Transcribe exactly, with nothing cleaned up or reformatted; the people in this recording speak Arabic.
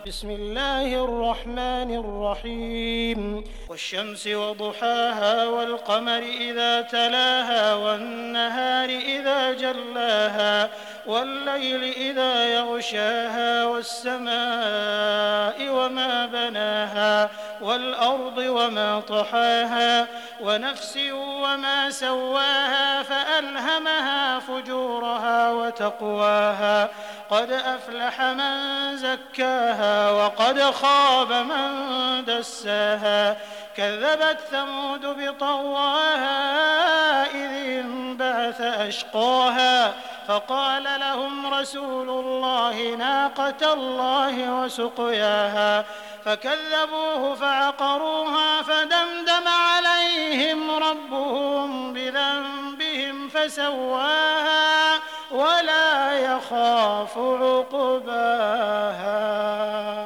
بسم الله الرحمن الرحيم والشمس وضحاها والقمر إذا تلاها والنهار إذا جلاها والليل إذا يغشاها والسماء وما بناها والأرض وما طحاها ونفس وما سواها فألهمها فجورها وتقواها قد أفلح من زكاها وقد خاب من دساها كذبت ثمود بطغواها إذ انبعث أشقاها فقال لهم رسول الله ناقة الله وسقياها فكذبوه فعقروها فدمدم عليهم ربهم بذنبهم فسواها ولا يخاف عقباها.